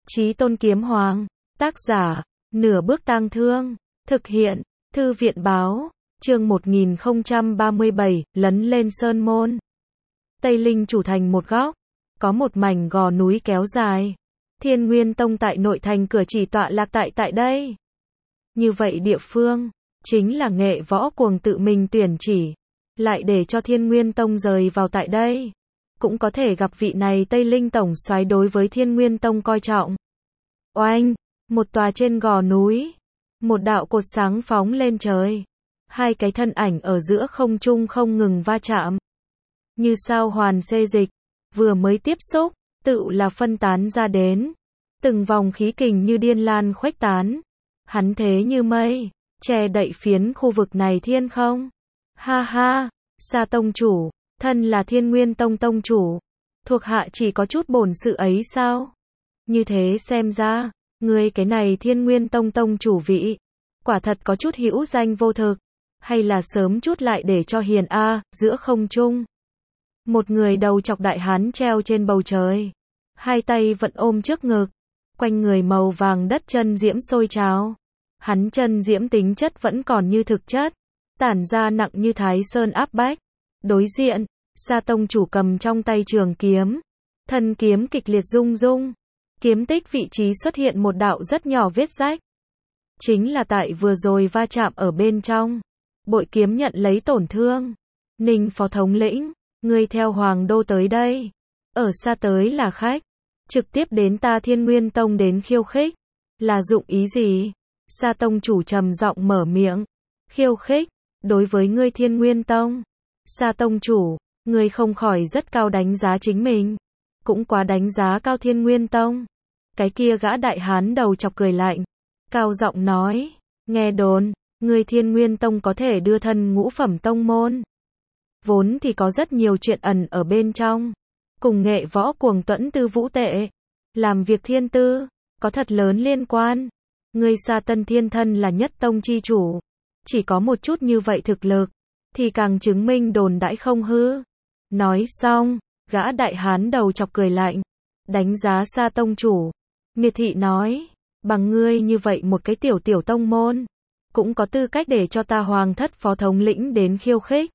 Chí Tôn Kiếm Hoàng, tác giả, Nửa Bước Tang Thương, thực hiện, Thư viện Báo, chương 1037, lấn lên sơn môn. Tây Linh chủ thành một góc, có một mảnh gò núi kéo dài. Thiên Nguyên Tông tại nội thành cửa chỉ tọa lạc tại đây. Như vậy địa phương, chính là Nghệ Võ Cuồng tự mình tuyển chỉ, lại để cho Thiên Nguyên Tông rời vào tại đây. Cũng có thể gặp vị này Tây Linh tổng soái đối với Thiên Nguyên Tông coi trọng. Oanh, một tòa trên gò núi, một đạo cột sáng phóng lên trời. Hai cái thân ảnh ở giữa không trung không ngừng va chạm. Như sao hoàn xê dịch, vừa mới tiếp xúc, tự là phân tán ra đến. Từng vòng khí kình như điên lan khuếch tán. Hắn thế như mây, che đậy phiến khu vực này thiên không. Ha ha, Sa tông chủ, thân là Thiên Nguyên Tông tông chủ, thuộc hạ chỉ có chút bổn sự ấy sao? Như thế xem ra, ngươi cái này Thiên Nguyên Tông tông chủ vị, quả thật có chút hữu danh vô thực, hay là sớm chút lại để cho hiền a, giữa không trung. Một người đầu chọc đại hán treo trên bầu trời, hai tay vẫn ôm trước ngực, quanh người màu vàng đất chân diễm sôi trào. Hắn chân diễm tính chất vẫn còn như thực chất, tản ra nặng như Thái Sơn áp bách. Đối diện, Sa tông chủ cầm trong tay trường kiếm, thân kiếm kịch liệt rung rung, kiếm tích vị trí xuất hiện một đạo rất nhỏ vết rách. Chính là tại vừa rồi va chạm ở bên trong, bội kiếm nhận lấy tổn thương. Ninh phó thống lĩnh, ngươi theo Hoàng Đô tới đây, ở xa tới là khách, trực tiếp đến ta Thiên Nguyên Tông đến khiêu khích, là dụng ý gì? Sa tông chủ trầm giọng mở miệng, khiêu khích, đối với ngươi Thiên Nguyên Tông. Sa tông chủ, ngươi không khỏi rất cao đánh giá chính mình, cũng quá đánh giá cao Thiên Nguyên Tông. Cái kia gã đại hán đầu chọc cười lạnh, cao giọng nói, nghe đồn, ngươi Thiên Nguyên Tông có thể đưa thân ngũ phẩm tông môn. Vốn thì có rất nhiều chuyện ẩn ở bên trong, cùng Nghệ Võ Cuồng Tuẫn Tư Vũ Tệ, làm việc thiên tư, có thật lớn liên quan. Ngươi Sa Tân Thiên thân là nhất tông chi chủ, chỉ có một chút như vậy thực lực, thì càng chứng minh đồn đãi không hư. Nói xong, gã đại hán đầu chọc cười lạnh, đánh giá Sa tông chủ, miệt thị nói, bằng ngươi như vậy một cái tiểu tông môn, cũng có tư cách để cho ta Hoàng thất phó thống lĩnh đến khiêu khích.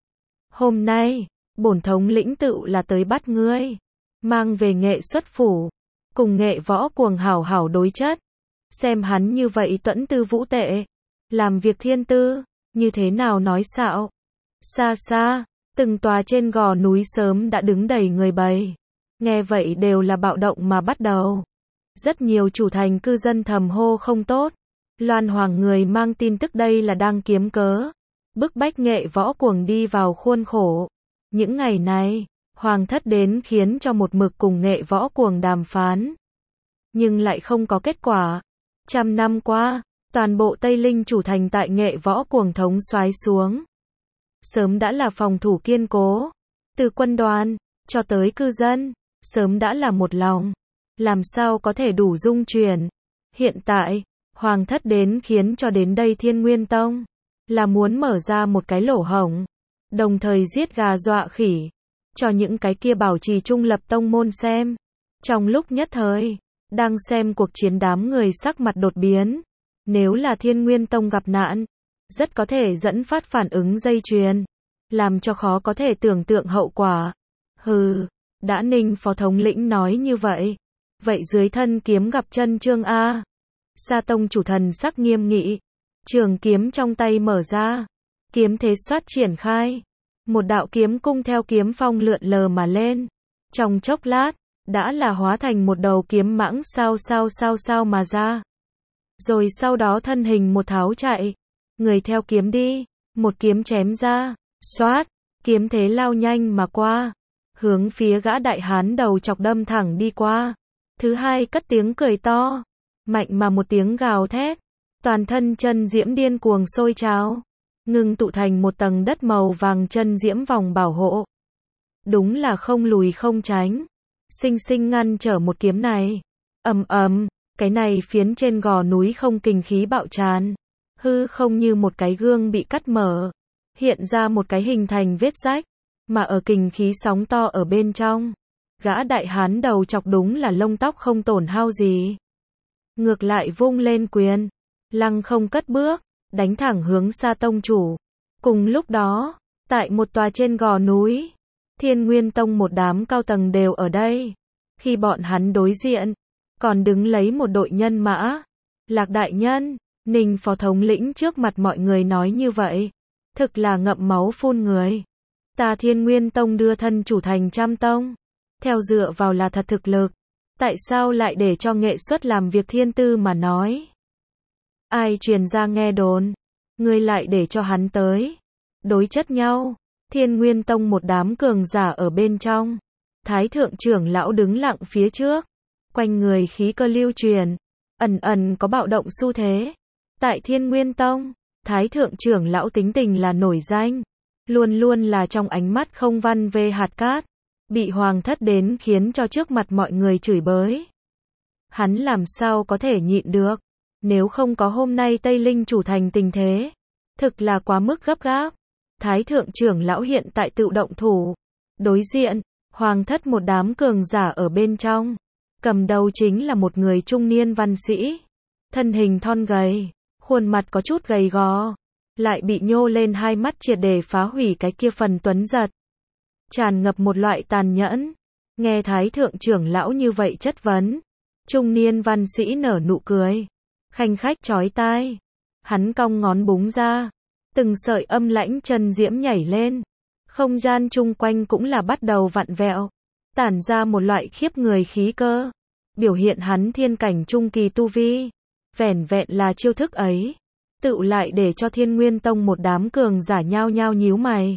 Hôm nay, bổn thống lĩnh tự là tới bắt ngươi, mang về Nghệ xuất phủ, cùng Nghệ Võ Cuồng hảo hảo đối chất, xem hắn như vậy Tuẫn Tư Vũ Tệ, làm việc thiên tư, như thế nào nói xạo. Xa xa, từng tòa trên gò núi sớm đã đứng đầy người bầy, nghe vậy đều là bạo động mà bắt đầu. Rất nhiều chủ thành cư dân thầm hô không tốt, Loan Hoàng người mang tin tức đây là đang kiếm cớ, bức bách Nghệ Võ Cuồng đi vào khuôn khổ. Những ngày này, Hoàng thất đến khiến cho một mực cùng Nghệ Võ Cuồng đàm phán, nhưng lại không có kết quả. 100 năm qua, toàn bộ Tây Linh chủ thành tại Nghệ Võ Cuồng thống soái xuống, sớm đã là phòng thủ kiên cố, từ quân đoàn cho tới cư dân, sớm đã là một lòng, làm sao có thể đủ dung chuyển. Hiện tại, Hoàng thất đến khiến cho đến đây Thiên Nguyên Tông, là muốn mở ra một cái lỗ hổng, đồng thời giết gà dọa khỉ, cho những cái kia bảo trì trung lập tông môn xem. Trong lúc nhất thời, đang xem cuộc chiến đám người sắc mặt đột biến. Nếu là Thiên Nguyên Tông gặp nạn, rất có thể dẫn phát phản ứng dây chuyền, làm cho khó có thể tưởng tượng hậu quả. Hừ, đã Ninh phó thống lĩnh nói như vậy, vậy dưới thân kiếm gặp chân chương a. Sa tông chủ thần sắc nghiêm nghị, trường kiếm trong tay mở ra, kiếm thế xoát triển khai, một đạo kiếm cung theo kiếm phong lượn lờ mà lên, trong chốc lát, đã là hóa thành một đầu kiếm mãng sao mà ra. Rồi sau đó thân hình một tháo chạy, người theo kiếm đi, một kiếm chém ra, xoát, kiếm thế lao nhanh mà qua, hướng phía gã đại hán đầu chọc đâm thẳng đi qua. Thứ hai cất tiếng cười to, mạnh mà một tiếng gào thét, toàn thân chân diễm điên cuồng sôi trào, ngưng tụ thành một tầng đất màu vàng chân diễm vòng bảo hộ. Đúng là không lùi không tránh, sinh sinh ngăn trở một kiếm này. Ầm ầm, cái này phiến trên gò núi không kình khí bạo tràn, hư không như một cái gương bị cắt mở, hiện ra một cái hình thành vết rách, mà ở kình khí sóng to ở bên trong, Gã đại hán đầu chọc đúng là lông tóc không tổn hao gì. Ngược lại vung lên quyền, lăng không cất bước, đánh thẳng hướng Sa tông chủ. Cùng lúc đó, tại một tòa trên gò núi, Thiên Nguyên Tông một đám cao tầng đều ở đây. Khi bọn hắn đối diện, còn đứng lấy một đội nhân mã. Lạc đại nhân, Ninh phó thống lĩnh trước mặt mọi người nói như vậy, thực là ngậm máu phun người. Ta Thiên Nguyên Tông đưa thân chủ thành Trăm Tông, theo dựa vào là thật thực lực, tại sao lại để cho nghệ xuất làm việc thiên tư mà nói? Ai truyền ra nghe đồn, ngươi lại để cho hắn tới, đối chất nhau. Thiên Nguyên Tông một đám cường giả ở bên trong, Thái thượng trưởng lão đứng lặng phía trước, quanh người khí cơ lưu truyền, ẩn ẩn có bạo động xu thế. Tại Thiên Nguyên Tông, Thái thượng trưởng lão tính tình là nổi danh, luôn luôn là trong ánh mắt không văn về hạt cát, bị hoàng thất đến khiến cho trước mặt mọi người chửi bới. Hắn làm sao có thể nhịn được, nếu không có hôm nay Tây Linh chủ thành tình thế, thực là quá mức gấp gáp. Thái thượng trưởng lão hiện tại tự động thủ, đối diện, hoàng thất một đám cường giả ở bên trong, cầm đầu chính là một người trung niên văn sĩ, thân hình thon gầy, khuôn mặt có chút gầy gò, lại bị nhô lên hai mắt triệt để phá hủy cái kia phần tuấn giật, tràn ngập một loại tàn nhẫn. Nghe Thái thượng trưởng lão như vậy chất vấn, trung niên văn sĩ nở nụ cười, khanh khách chói tai, hắn cong ngón búng ra, từng sợi âm lãnh chân diễm nhảy lên, không gian chung quanh cũng là bắt đầu vặn vẹo, tản ra một loại khiếp người khí cơ, biểu hiện hắn thiên cảnh trung kỳ tu vi. Vẻn vẹn là chiêu thức ấy, tựu lại để cho Thiên Nguyên Tông một đám cường giả nhao nhao nhíu mày,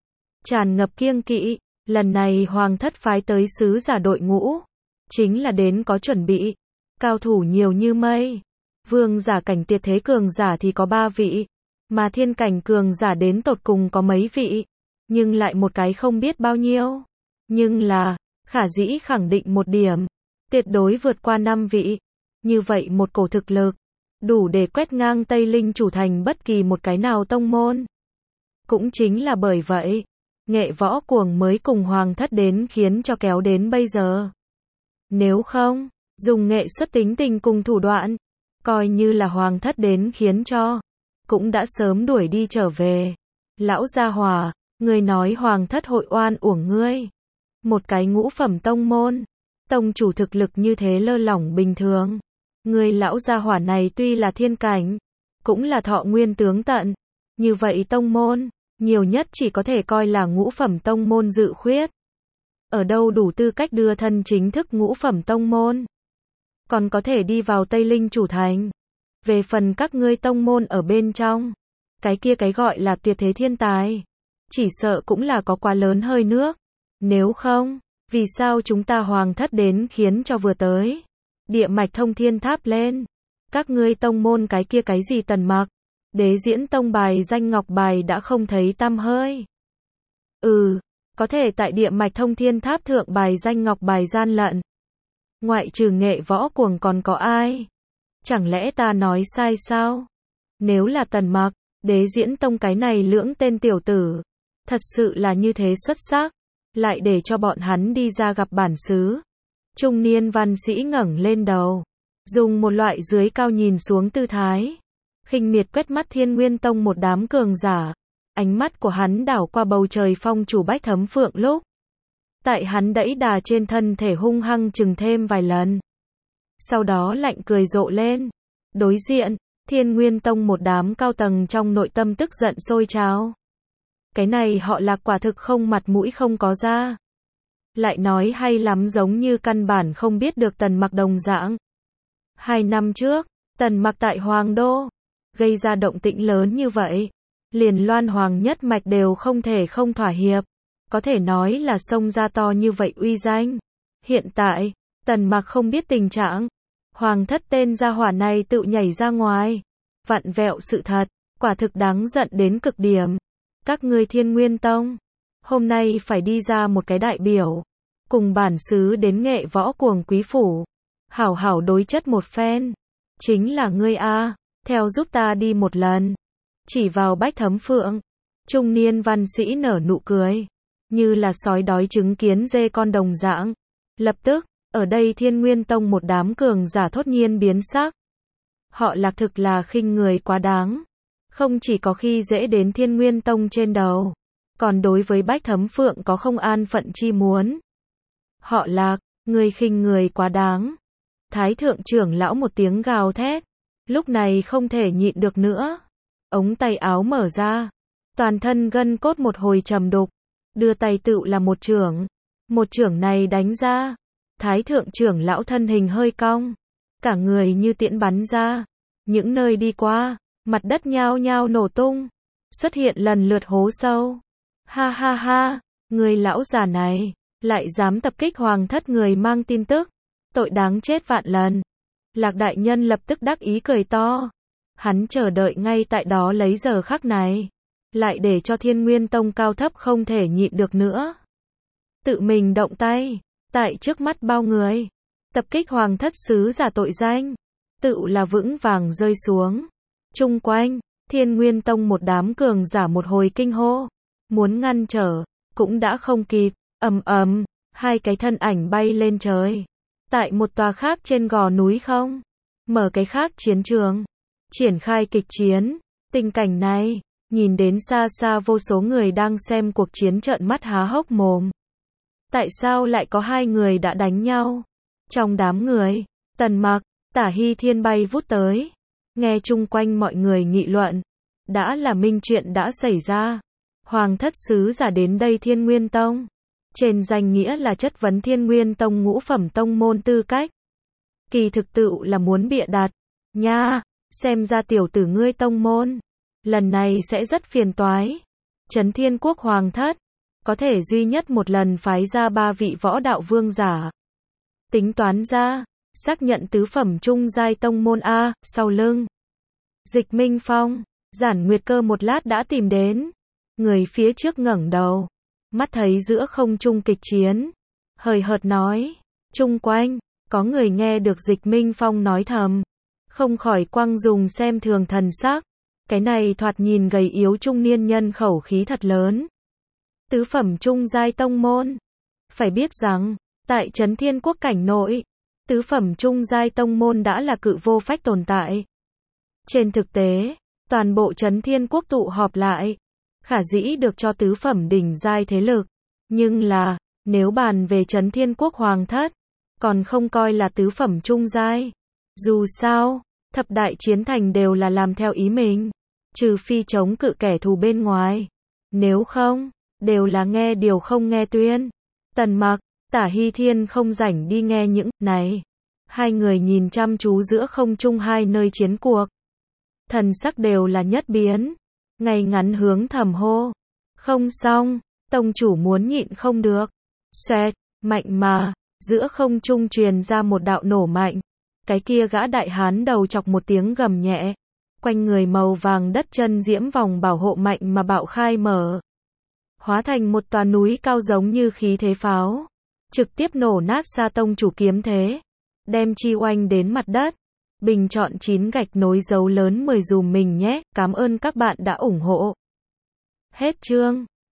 tràn ngập kiêng kỵ. Lần này hoàng thất phái tới sứ giả đội ngũ, chính là đến có chuẩn bị, cao thủ nhiều như mây, vương giả cảnh tuyệt thế cường giả thì có 3 vị, mà thiên cảnh cường giả đến tột cùng có mấy vị, nhưng lại một cái không biết bao nhiêu. Nhưng là, khả dĩ khẳng định một điểm, tuyệt đối vượt qua 5 vị. Như vậy một cổ thực lực, đủ để quét ngang Tây Linh chủ thành bất kỳ một cái nào tông môn. Cũng chính là bởi vậy, nghệ võ cuồng mới cùng hoàng thất đến khiến cho kéo đến bây giờ. Nếu không, dùng nghệ xuất tính tình cùng thủ đoạn, coi như là hoàng thất đến khiến cho, cũng đã sớm đuổi đi trở về. Lão gia hỏa, ngươi nói hoàng thất hội oan uổng ngươi. Một cái ngũ phẩm tông môn, tông chủ thực lực như thế lơ lỏng bình thường. Ngươi lão gia hỏa này tuy là thiên cảnh, cũng là thọ nguyên tướng tận. Như vậy tông môn, nhiều nhất chỉ có thể coi là ngũ phẩm tông môn dự khuyết. Ở đâu đủ tư cách đưa thân chính thức ngũ phẩm tông môn? Còn có thể đi vào Tây Linh chủ thành. Về phần các ngươi tông môn ở bên trong, cái kia cái gọi là tuyệt thế thiên tài, chỉ sợ cũng là có quá lớn hơi nước. Nếu không, vì sao chúng ta hoàng thất đến khiến cho vừa tới địa mạch thông thiên tháp lên, các ngươi tông môn cái kia cái gì Tần Mặc, Đế Diễn Tông bài danh ngọc bài đã không thấy tăm hơi. Có thể tại địa mạch thông thiên tháp thượng bài danh ngọc bài gian lận. Ngoại trừ nghệ võ cuồng còn có ai? Chẳng lẽ ta nói sai sao? Nếu là Tần Mặc, Đế Diễn Tông cái này lưỡng tên tiểu tử, thật sự là như thế xuất sắc, lại để cho bọn hắn đi ra gặp bản xứ. Trung niên văn sĩ ngẩng lên đầu, dùng một loại dưới cao nhìn xuống tư thái, khinh miệt quét mắt Thiên Nguyên Tông một đám cường giả. Ánh mắt của hắn đảo qua bầu trời phong chủ Bách Thấm Phượng lúc. Tại hắn đẫy đà trên thân thể hung hăng chừng thêm vài lần. Sau đó lạnh cười rộ lên. Đối diện, Thiên Nguyên Tông một đám cao tầng trong nội tâm tức giận sôi trào. Cái này họ Lạc quả thực không mặt mũi không có da. Lại nói hay lắm giống như căn bản không biết được Tần Mặc đồng dạng. 2 năm trước, Tần Mặc tại Hoàng Đô, gây ra động tĩnh lớn như vậy. Liền Loan Hoàng nhất mạch đều không thể không thỏa hiệp. Có thể nói là xông ra to như vậy uy danh. Hiện tại, Tần Mặc không biết tình trạng. Hoàng thất tên gia hỏa này tự nhảy ra ngoài. Vặn vẹo sự thật, quả thực đáng giận đến cực điểm. Các ngươi Thiên Nguyên Tông, hôm nay phải đi ra một cái đại biểu. Cùng bản xứ đến nghệ võ cuồng quý phủ. Hảo hảo đối chất một phen. Chính là ngươi a, theo giúp ta đi một lần. Chỉ vào Bách Thấm Phượng, trung niên văn sĩ nở nụ cười, như là sói đói chứng kiến dê con đồng dạng, Lập tức, ở đây Thiên Nguyên Tông một đám cường giả thốt nhiên biến sắc. Họ Lạc thực là khinh người quá đáng. Không chỉ có khi dễ đến Thiên Nguyên Tông trên đầu, còn đối với Bách Thấm Phượng có không an phận chi muốn. Họ Lạc, người khinh người quá đáng. Thái thượng trưởng lão một tiếng gào thét, lúc này không thể nhịn được nữa. Ống tay áo mở ra, toàn thân gân cốt một hồi trầm đục, đưa tay tựu là một chưởng. Một chưởng này đánh ra, Thái thượng trưởng lão thân hình hơi cong, cả người như tiễn bắn ra, những nơi đi qua, mặt đất nhao nhao nổ tung, xuất hiện lần lượt hố sâu. Ha ha ha, người lão già này, lại dám tập kích hoàng thất người mang tin tức, tội đáng chết vạn lần. Lạc đại nhân lập tức đắc ý cười to, hắn chờ đợi ngay tại đó lấy giờ khắc này, lại để cho Thiên Nguyên Tông cao thấp không thể nhịn được nữa. Tự mình động tay, tại trước mắt bao người, tập kích hoàng thất sứ giả tội danh, tự là vững vàng rơi xuống. Chung quanh, Thiên Nguyên Tông một đám cường giả một hồi kinh hô, muốn ngăn trở, cũng đã không kịp. Ầm ầm, hai cái thân ảnh bay lên trời. Tại một tòa khác trên gò núi không, mở cái khác chiến trường, triển khai kịch chiến. Tình cảnh này, nhìn đến xa xa vô số người đang xem cuộc chiến trợn mắt há hốc mồm. Tại sao lại có hai người đã đánh nhau? Trong đám người, Tần Mặc, Tả Hy Thiên bay vút tới. Nghe chung quanh mọi người nghị luận, đã là minh chuyện đã xảy ra. Hoàng thất sứ giả đến đây Thiên Nguyên Tông, trên danh nghĩa là chất vấn Thiên Nguyên Tông ngũ phẩm tông môn tư cách. Kỳ thực tựu là muốn bịa đặt. Nha, xem ra tiểu tử ngươi tông môn, lần này sẽ rất phiền toái. Trấn Thiên Quốc Hoàng thất, có thể duy nhất một lần phái ra 3 vị võ đạo vương giả. Tính toán ra, xác nhận tứ phẩm trung giai tông môn A, sau lưng. Dịch Minh Phong, Giản Nguyệt Cơ một lát đã tìm đến. Người phía trước ngẩng đầu, mắt thấy giữa không trung kịch chiến, hời hợt nói, chung quanh, có người nghe được Dịch Minh Phong nói thầm, không khỏi quăng dùng xem thường thần sắc. Cái này thoạt nhìn gầy yếu trung niên nhân khẩu khí thật lớn. Tứ phẩm trung giai tông môn. Phải biết rằng, tại Trấn Thiên Quốc cảnh nội, tứ phẩm trung giai tông môn đã là cự vô phách tồn tại. Trên thực tế, toàn bộ Trấn Thiên Quốc tụ họp lại, khả dĩ được cho tứ phẩm đỉnh giai thế lực. Nhưng là, nếu bàn về Trấn Thiên Quốc Hoàng thất, còn không coi là tứ phẩm trung giai. Dù sao, thập đại chiến thành đều là làm theo ý mình, trừ phi chống cự kẻ thù bên ngoài. Nếu không, đều là nghe điều không nghe tuyên. Tần Mặc, Tả Hy Thiên không rảnh đi nghe những này. Hai người nhìn chăm chú giữa không trung hai nơi chiến cuộc. Thần sắc đều là nhất biến. Ngay ngắn hướng thầm hô. Không xong, tông chủ muốn nhịn không được. Xoẹt, mạnh mà, giữa không trung truyền ra một đạo nổ mạnh. Cái kia gã đại hán đầu chọc một tiếng gầm nhẹ. Quanh người màu vàng đất chân diễm vòng bảo hộ mạnh mà bạo khai mở. Hóa thành một tòa núi cao giống như khí thế pháo. Trực tiếp nổ nát xa tông chủ kiếm thế. Đem chi oanh đến mặt đất. Bình chọn 9 gạch nối dấu lớn 10 dùm mình nhé. Cảm ơn các bạn đã ủng hộ. Hết chương.